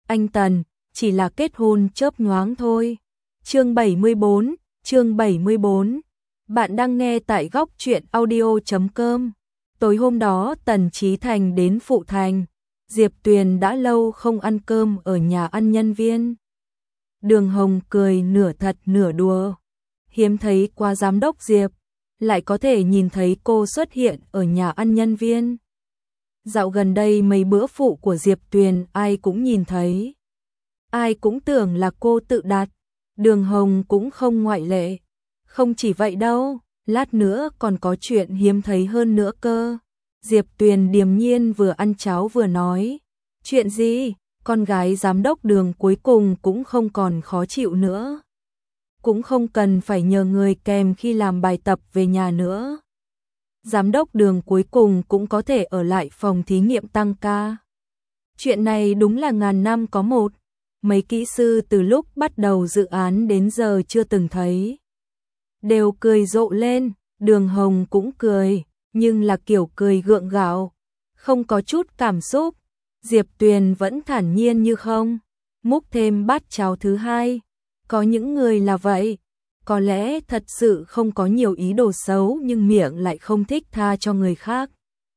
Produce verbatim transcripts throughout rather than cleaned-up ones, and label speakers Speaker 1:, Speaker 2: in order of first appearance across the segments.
Speaker 1: anh Tần, chỉ là kết hôn chớp nhoáng thôi. Chương bảy mươi bốn, chương bảy mươi bốn. Bạn đang nghe tại góc truyện audio chấm com. Tối hôm đó Tần Chí Thành đến Phụ Thành. Diệp Tuyền đã lâu không ăn cơm ở nhà ăn nhân viên. Đường Hồng cười nửa thật nửa đùa. Hiếm thấy qua giám đốc Diệp, lại có thể nhìn thấy cô xuất hiện ở nhà ăn nhân viên. Dạo gần đây mấy bữa phụ của Diệp Tuyền ai cũng nhìn thấy. Ai cũng tưởng là cô tự đặt. Đường Hồng cũng không ngoại lệ. Không chỉ vậy đâu, lát nữa còn có chuyện hiếm thấy hơn nữa cơ. Diệp Tuyền điềm nhiên vừa ăn cháo vừa nói. Chuyện gì? Con gái giám đốc Đường cuối cùng cũng không còn khó chịu nữa. Cũng không cần phải nhờ người kèm khi làm bài tập về nhà nữa. Giám đốc Đường cuối cùng cũng có thể ở lại phòng thí nghiệm tăng ca. Chuyện này đúng là ngàn năm có một. Mấy kỹ sư từ lúc bắt đầu dự án đến giờ chưa từng thấy. Đều cười rộ lên, Đường Hồng cũng cười, nhưng là kiểu cười gượng gạo, không có chút cảm xúc. Diệp Tuyền vẫn thản nhiên như không, múc thêm bát cháo thứ hai. Có những người là vậy, có lẽ thật sự không có nhiều ý đồ xấu nhưng miệng lại không thích tha cho người khác.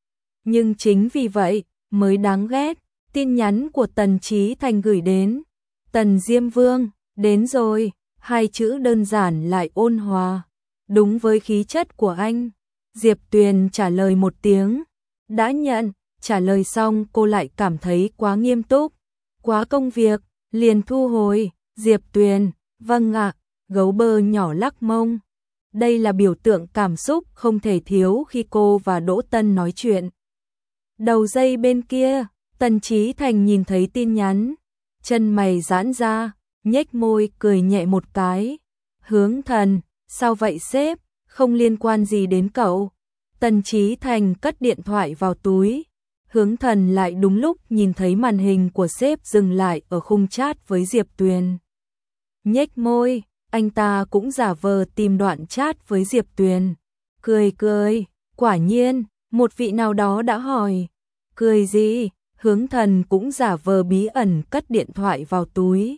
Speaker 1: Nhưng chính vì vậy mới đáng ghét. Tin nhắn của Tần Chí Thành gửi đến. Tần Diêm Vương, đến rồi, hai chữ đơn giản lại ôn hòa, đúng với khí chất của anh. Diệp Tuyền trả lời một tiếng, đã nhận. Trả lời xong cô lại cảm thấy quá nghiêm túc, quá công việc, liền thu hồi. Diệp Tuyền, vâng ạ, gấu bơ nhỏ lắc mông. Đây là biểu tượng cảm xúc không thể thiếu khi cô và Đỗ Tân nói chuyện. Đầu dây bên kia, Tần Chí Thành nhìn thấy tin nhắn, chân mày giãn ra, nhếch môi cười nhẹ một cái. Hướng Thần, sao vậy sếp, không liên quan gì đến cậu. Tần Chí Thành cất điện thoại vào túi. Hướng Thần lại đúng lúc nhìn thấy màn hình của sếp dừng lại ở khung chat với Diệp Tuyền. Nhếch môi, anh ta cũng giả vờ tìm đoạn chat với Diệp Tuyền. Cười cười, quả nhiên, một vị nào đó đã hỏi. Cười gì? Hướng Thần cũng giả vờ bí ẩn cất điện thoại vào túi.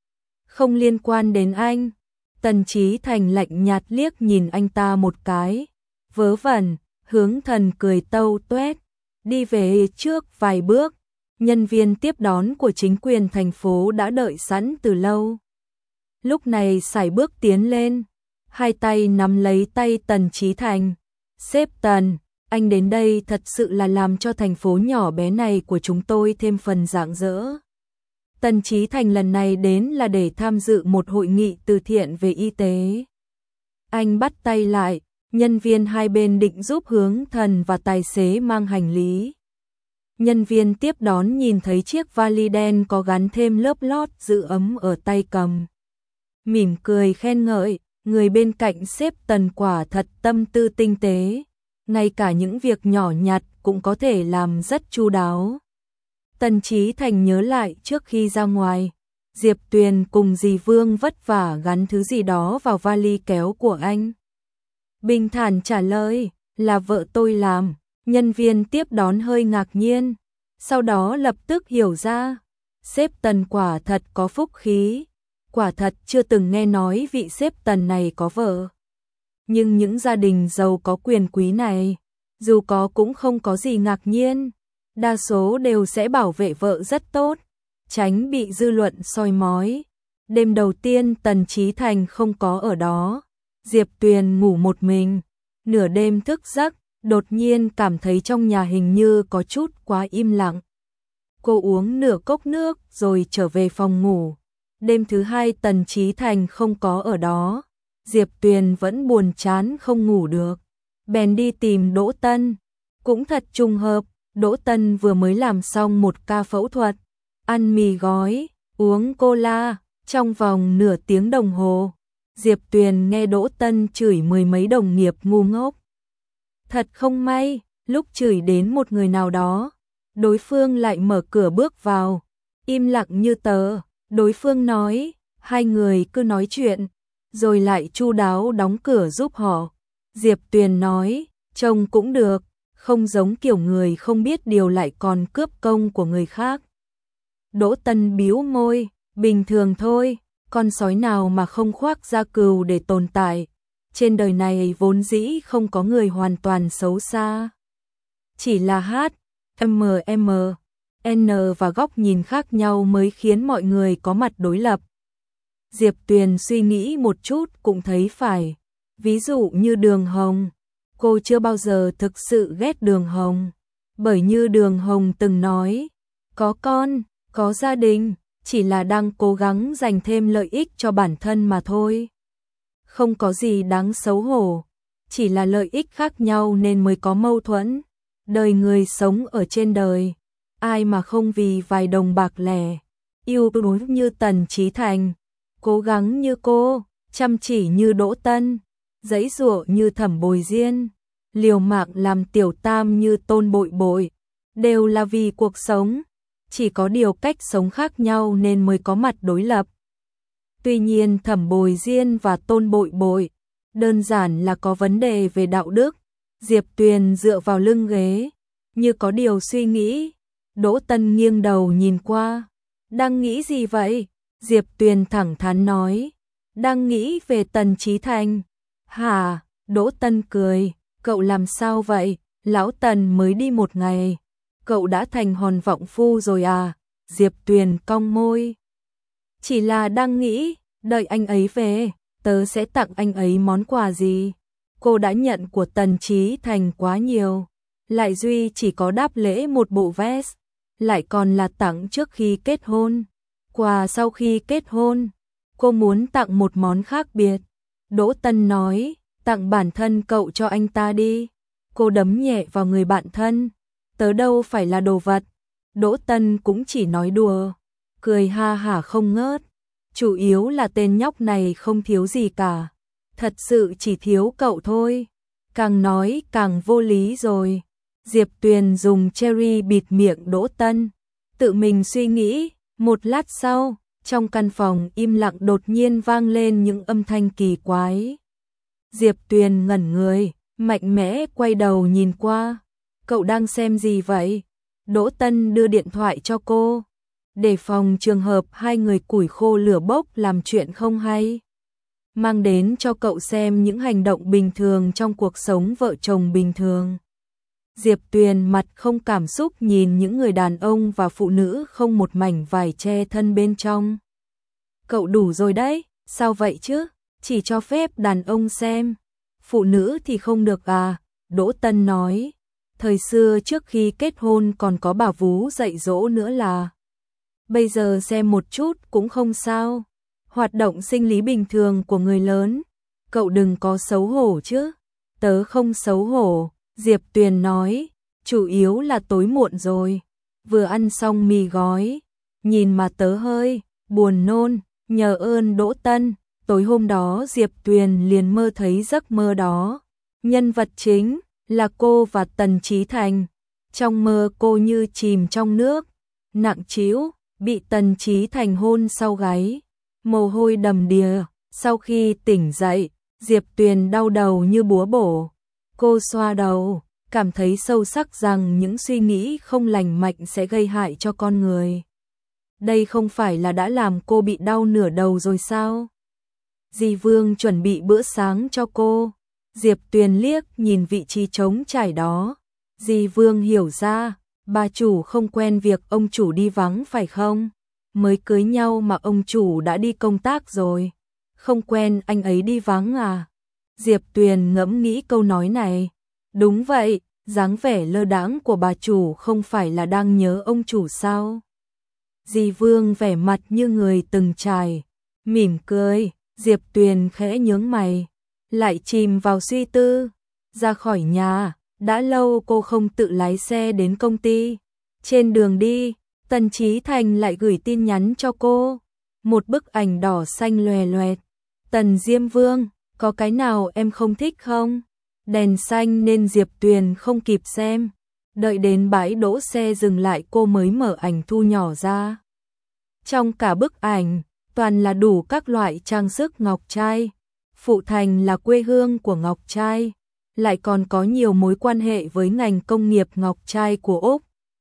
Speaker 1: Không liên quan đến anh. Tần Chí Thành lạnh nhạt liếc nhìn anh ta một cái. Vớ vẩn, Hướng Thần cười tâu tuét. Đi về trước vài bước. Nhân viên tiếp đón của chính quyền thành phố đã đợi sẵn từ lâu. Lúc này sải bước tiến lên. Hai tay nắm lấy tay Tần Chí Thành. Sếp Tần, anh đến đây thật sự là làm cho thành phố nhỏ bé này của chúng tôi thêm phần rạng rỡ. Tần Chí Thành lần này đến là để tham dự một hội nghị từ thiện về y tế. Anh bắt tay lại, nhân viên hai bên định giúp Hướng Thần và tài xế mang hành lý. Nhân viên tiếp đón nhìn thấy chiếc vali đen có gắn thêm lớp lót giữ ấm ở tay cầm. Mỉm cười khen ngợi, người bên cạnh sếp Tần quả thật tâm tư tinh tế. Ngay cả những việc nhỏ nhặt cũng có thể làm rất chu đáo. Tần Chí Thành nhớ lại trước khi ra ngoài, Diệp Tuyền cùng dì Vương vất vả gắn thứ gì đó vào vali kéo của anh. Bình thản trả lời, là vợ tôi làm. Nhân viên tiếp đón hơi ngạc nhiên, sau đó lập tức hiểu ra. Sếp Tần quả thật có phúc khí, quả thật chưa từng nghe nói vị sếp Tần này có vợ. Nhưng những gia đình giàu có quyền quý này, dù có cũng không có gì ngạc nhiên. Đa số đều sẽ bảo vệ vợ rất tốt, tránh bị dư luận soi mói. Đêm đầu tiên Tần Chí Thành không có ở đó. Diệp Tuyền ngủ một mình. Nửa đêm thức giấc, đột nhiên cảm thấy trong nhà hình như có chút quá im lặng. Cô uống nửa cốc nước rồi trở về phòng ngủ. Đêm thứ hai Tần Chí Thành không có ở đó. Diệp Tuyền vẫn buồn chán không ngủ được. Bèn đi tìm Đỗ Tân. Cũng thật trùng hợp, Đỗ Tân vừa mới làm xong một ca phẫu thuật. Ăn mì gói, uống cola, trong vòng nửa tiếng đồng hồ. Diệp Tuyền nghe Đỗ Tân chửi mười mấy đồng nghiệp ngu ngốc. Thật không may, lúc chửi đến một người nào đó, đối phương lại mở cửa bước vào. Im lặng như tờ, đối phương nói, hai người cứ nói chuyện, rồi lại chu đáo đóng cửa giúp họ. Diệp Tuyền nói, trông cũng được, không giống kiểu người không biết điều lại còn cướp công của người khác. Đỗ Tân bĩu môi, bình thường thôi, con sói nào mà không khoác da cừu để tồn tại. Trên đời này vốn dĩ không có người hoàn toàn xấu xa. Chỉ là H, M, M, N và góc nhìn khác nhau mới khiến mọi người có mặt đối lập. Diệp Tuyền suy nghĩ một chút cũng thấy phải. Ví dụ như Đường Hồng, cô chưa bao giờ thực sự ghét Đường Hồng. Bởi như Đường Hồng từng nói, có con, có gia đình, chỉ là đang cố gắng giành thêm lợi ích cho bản thân mà thôi. Không có gì đáng xấu hổ, chỉ là lợi ích khác nhau nên mới có mâu thuẫn. Đời người sống ở trên đời, ai mà không vì vài đồng bạc lẻ, yêu đuối như Tần Chí Thành, cố gắng như cô, chăm chỉ như Đỗ Tân, giãy giụa như Thẩm Bồi Diên, liều mạng làm tiểu tam như Tôn Bội Bội, đều là vì cuộc sống, chỉ có điều cách sống khác nhau nên mới có mặt đối lập. Tuy nhiên Thẩm Bồi Diên và Tôn Bội Bội đơn giản là có vấn đề về đạo đức. Diệp Tuyền dựa vào lưng ghế, như có điều suy nghĩ. Đỗ Tân nghiêng đầu nhìn qua. Đang nghĩ gì vậy? Diệp Tuyền thẳng thắn nói. Đang nghĩ về Tần Chí Thành. Hả? Đỗ Tân cười. Cậu làm sao vậy? Lão Tần mới đi một ngày. Cậu đã thành hòn vọng phu rồi à? Diệp Tuyền cong môi. Chỉ là đang nghĩ, đợi anh ấy về, tớ sẽ tặng anh ấy món quà gì? Cô đã nhận của Tần Chí Thành quá nhiều, lại duy chỉ có đáp lễ một bộ vest, lại còn là tặng trước khi kết hôn. Quà sau khi kết hôn, cô muốn tặng một món khác biệt. Đỗ Tân nói, tặng bản thân cậu cho anh ta đi. Cô đấm nhẹ vào người bạn thân, tớ đâu phải là đồ vật. Đỗ Tân cũng chỉ nói đùa, cười ha hả không ngớt. Chủ yếu là tên nhóc này không thiếu gì cả. Thật sự chỉ thiếu cậu thôi. Càng nói càng vô lý rồi. Diệp Tuyền dùng cherry bịt miệng Đỗ Tân, tự mình suy nghĩ. Một lát sau, trong căn phòng im lặng đột nhiên vang lên những âm thanh kỳ quái. Diệp Tuyền ngẩn người, mạnh mẽ quay đầu nhìn qua. Cậu đang xem gì vậy? Đỗ Tân đưa điện thoại cho cô, để phòng trường hợp hai người củi khô lửa bốc làm chuyện không hay. Mang đến cho cậu xem những hành động bình thường trong cuộc sống vợ chồng bình thường. Diệp Tuyền mặt không cảm xúc nhìn những người đàn ông và phụ nữ không một mảnh vải che thân bên trong. Cậu đủ rồi đấy, sao vậy chứ? Chỉ cho phép đàn ông xem, phụ nữ thì không được à? Đỗ Tân nói, thời xưa trước khi kết hôn còn có bà vú dạy dỗ nữa là, bây giờ xem một chút cũng không sao. Hoạt động sinh lý bình thường của người lớn, cậu đừng có xấu hổ chứ. Tớ không xấu hổ, Diệp Tuyền nói, chủ yếu là tối muộn rồi, vừa ăn xong mì gói, nhìn mà tớ hơi buồn nôn. Nhờ ơn Đỗ Tân, tối hôm đó Diệp Tuyền liền mơ thấy giấc mơ đó. Nhân vật chính là cô và Tần Chí Thành. Trong mơ cô như chìm trong nước, nặng trĩu, bị Tần Chí Thành hôn sau gáy, mồ hôi đầm đìa. Sau khi tỉnh dậy, Diệp Tuyền đau đầu như búa bổ. Cô xoa đầu, cảm thấy sâu sắc rằng những suy nghĩ không lành mạnh sẽ gây hại cho con người. Đây không phải là đã làm cô bị đau nửa đầu rồi sao? Dì Vương chuẩn bị bữa sáng cho cô. Diệp Tuyền liếc nhìn vị trí trống trải đó. Dì Vương hiểu ra, bà chủ không quen việc ông chủ đi vắng phải không? Mới cưới nhau mà ông chủ đã đi công tác rồi. Không quen anh ấy đi vắng à? Diệp Tuyền ngẫm nghĩ câu nói này. Đúng vậy, dáng vẻ lơ đãng của bà chủ không phải là đang nhớ ông chủ sao? Dì Vương vẻ mặt như người từng trải, mỉm cười. Diệp Tuyền khẽ nhướng mày, lại chìm vào suy tư. Ra khỏi nhà, đã lâu cô không tự lái xe đến công ty. Trên đường đi, Tần Chí Thành lại gửi tin nhắn cho cô, một bức ảnh đỏ xanh loè loẹt. Tần Diêm Vương, có cái nào em không thích không? Đèn xanh nên Diệp Tuyền không kịp xem. Đợi đến bãi đỗ xe dừng lại cô mới mở ảnh thu nhỏ ra. Trong cả bức ảnh, toàn là đủ các loại trang sức ngọc trai. Phụ Thành là quê hương của ngọc trai, lại còn có nhiều mối quan hệ với ngành công nghiệp ngọc trai của Úc.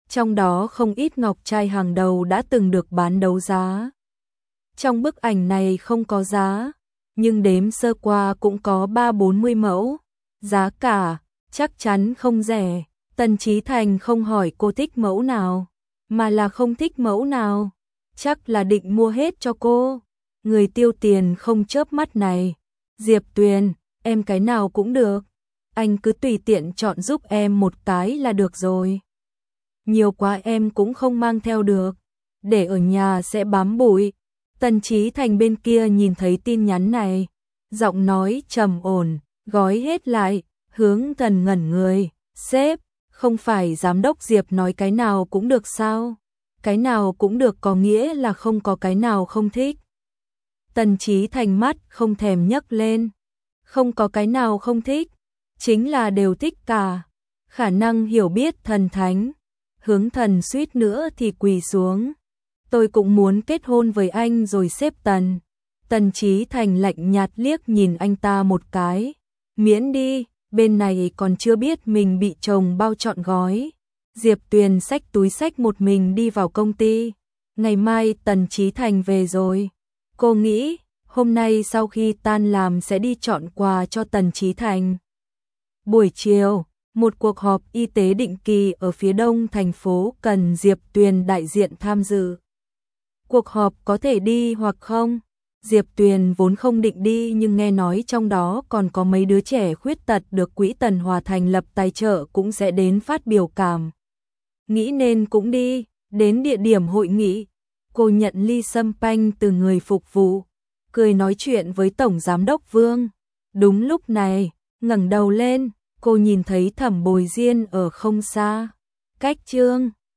Speaker 1: trong đó không ít ngọc trai hàng đầu đã từng được bán đấu giá. Trong bức ảnh này không có giá, nhưng đếm sơ qua cũng có ba bốn mươi mẫu, giá cả chắc chắn không rẻ. Tần Chí Thành không hỏi cô thích mẫu nào, mà là không thích mẫu nào, chắc là định mua hết cho cô. Người tiêu tiền không chớp mắt này, Diệp Tuyền, em cái nào cũng được, anh cứ tùy tiện chọn giúp em một cái là được rồi. Nhiều quá em cũng không mang theo được, để ở nhà sẽ bám bụi. Tần Chí Thành bên kia nhìn thấy tin nhắn này, giọng nói trầm ổn, gói hết lại, Hướng Thần ngẩn người, sếp, không phải giám đốc Diệp nói cái nào cũng được sao? Cái nào cũng được có nghĩa là không có cái nào không thích. Tần Chí Thành mắt không thèm nhấc lên, không có cái nào không thích, chính là đều thích cả. Khả năng hiểu biết thần thánh. Hướng Thần suýt nữa thì quỳ xuống. Tôi cũng muốn kết hôn với anh rồi xếp Tần. Tần Chí Thành lạnh nhạt liếc nhìn anh ta một cái. Miễn đi, bên này còn chưa biết mình bị chồng bao trọn gói. Diệp Tuyền xách túi xách một mình đi vào công ty. Ngày mai Tần Chí Thành về rồi. Cô nghĩ, hôm nay sau khi tan làm sẽ đi chọn quà cho Tần Chí Thành. Buổi chiều, một cuộc họp y tế định kỳ ở phía đông thành phố cần Diệp Tuyền đại diện tham dự. Cuộc họp có thể đi hoặc không? Diệp Tuyền vốn không định đi nhưng nghe nói trong đó còn có mấy đứa trẻ khuyết tật được quỹ Tần Hòa thành lập tài trợ cũng sẽ đến phát biểu cảm. Nghĩ nên cũng đi, đến địa điểm hội nghị. Cô nhận ly sâm panh từ người phục vụ, cười nói chuyện với Tổng Giám đốc Vương. Đúng lúc này, ngẩng đầu lên, cô nhìn thấy Thẩm Bồi Diên ở không xa. Cách Trương